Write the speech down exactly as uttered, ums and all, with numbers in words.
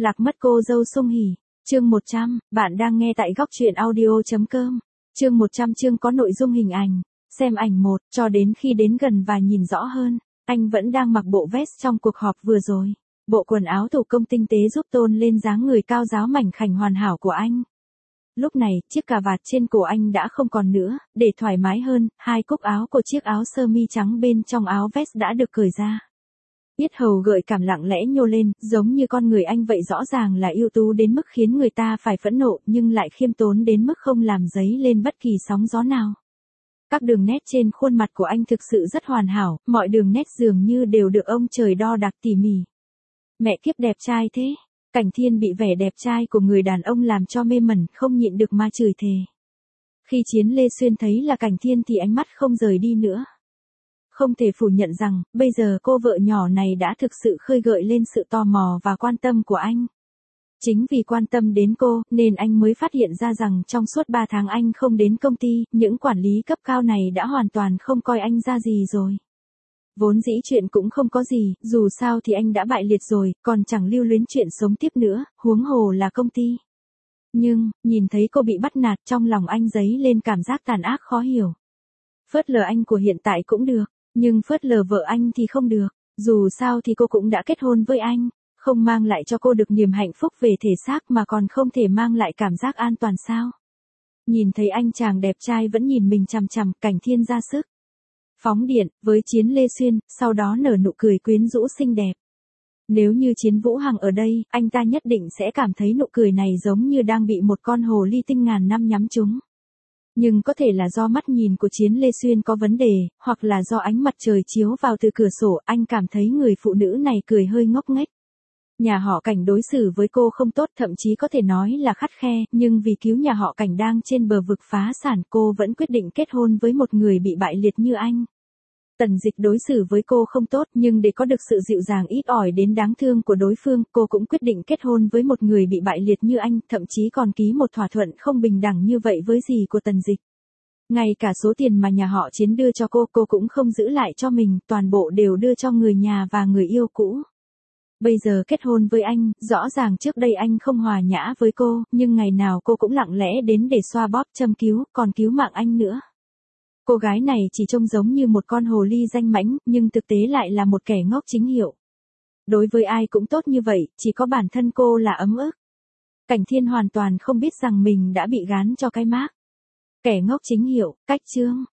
Lạc mất cô dâu Sung Hỉ. Chương một trăm, bạn đang nghe tại góc truyện audio.com. Chương một trăm chương có nội dung hình ảnh. Xem ảnh một, cho đến khi đến gần và nhìn rõ hơn, anh vẫn đang mặc bộ vest trong cuộc họp vừa rồi. Bộ quần áo thủ công tinh tế giúp tôn lên dáng người cao ráo mảnh khảnh hoàn hảo của anh. Lúc này, chiếc cà vạt trên cổ anh đã không còn nữa, để thoải mái hơn, hai cúc áo của chiếc áo sơ mi trắng bên trong áo vest đã được cởi ra. Yết hầu gợi cảm lặng lẽ nhô lên, giống như con người anh vậy, rõ ràng là ưu tú đến mức khiến người ta phải phẫn nộ, nhưng lại khiêm tốn đến mức không làm dấy lên bất kỳ sóng gió nào. Các đường nét trên khuôn mặt của anh thực sự rất hoàn hảo, mọi đường nét dường như đều được ông trời đo đạc tỉ mỉ. Mẹ kiếp đẹp trai thế. Cảnh Thiên bị vẻ đẹp trai của người đàn ông làm cho mê mẩn, không nhịn được mà chửi thề. Khi Chiến Lê Xuyên thấy là Cảnh Thiên thì ánh mắt không rời đi nữa. Không thể phủ nhận rằng, bây giờ cô vợ nhỏ này đã thực sự khơi gợi lên sự tò mò và quan tâm của anh. Chính vì quan tâm đến cô, nên anh mới phát hiện ra rằng trong suốt ba tháng anh không đến công ty, những quản lý cấp cao này đã hoàn toàn không coi anh ra gì rồi. Vốn dĩ chuyện cũng không có gì, dù sao thì anh đã bại liệt rồi, còn chẳng lưu luyến chuyện sống tiếp nữa, huống hồ là công ty. Nhưng, nhìn thấy cô bị bắt nạt, trong lòng anh dấy lên cảm giác tàn ác khó hiểu. Phớt lờ anh của hiện tại cũng được, nhưng phớt lờ vợ anh thì không được, dù sao thì cô cũng đã kết hôn với anh, không mang lại cho cô được niềm hạnh phúc về thể xác mà còn không thể mang lại cảm giác an toàn sao. Nhìn thấy anh chàng đẹp trai vẫn nhìn mình chằm chằm, Cảnh Thiên ra sức phóng điện với Chiến Lê Xuyên, sau đó nở nụ cười quyến rũ xinh đẹp. Nếu như Chiến Vũ Hằng ở đây, anh ta nhất định sẽ cảm thấy nụ cười này giống như đang bị một con hồ ly tinh ngàn năm nhắm trúng. Nhưng có thể là do mắt nhìn của Chiến Lê Xuyên có vấn đề, hoặc là do ánh mặt trời chiếu vào từ cửa sổ, anh cảm thấy người phụ nữ này cười hơi ngốc nghếch. Nhà họ Cảnh đối xử với cô không tốt, thậm chí có thể nói là khắt khe, nhưng vì cứu nhà họ Cảnh đang trên bờ vực phá sản, cô vẫn quyết định kết hôn với một người bị bại liệt như anh. Tần Dịch đối xử với cô không tốt, nhưng để có được sự dịu dàng ít ỏi đến đáng thương của đối phương, cô cũng quyết định kết hôn với một người bị bại liệt như anh, thậm chí còn ký một thỏa thuận không bình đẳng như vậy với dì của Tần Dịch. Ngay cả số tiền mà nhà họ Chiến đưa cho cô, cô cũng không giữ lại cho mình, toàn bộ đều đưa cho người nhà và người yêu cũ. Bây giờ kết hôn với anh, rõ ràng trước đây anh không hòa nhã với cô, nhưng ngày nào cô cũng lặng lẽ đến để xoa bóp châm cứu, còn cứu mạng anh nữa. Cô gái này chỉ trông giống như một con hồ ly danh mãnh, nhưng thực tế lại là một kẻ ngốc chính hiệu. Đối với ai cũng tốt như vậy, chỉ có bản thân cô là ấm ức. Cảnh Thiên hoàn toàn không biết rằng mình đã bị gán cho cái mác kẻ ngốc chính hiệu. Cách chương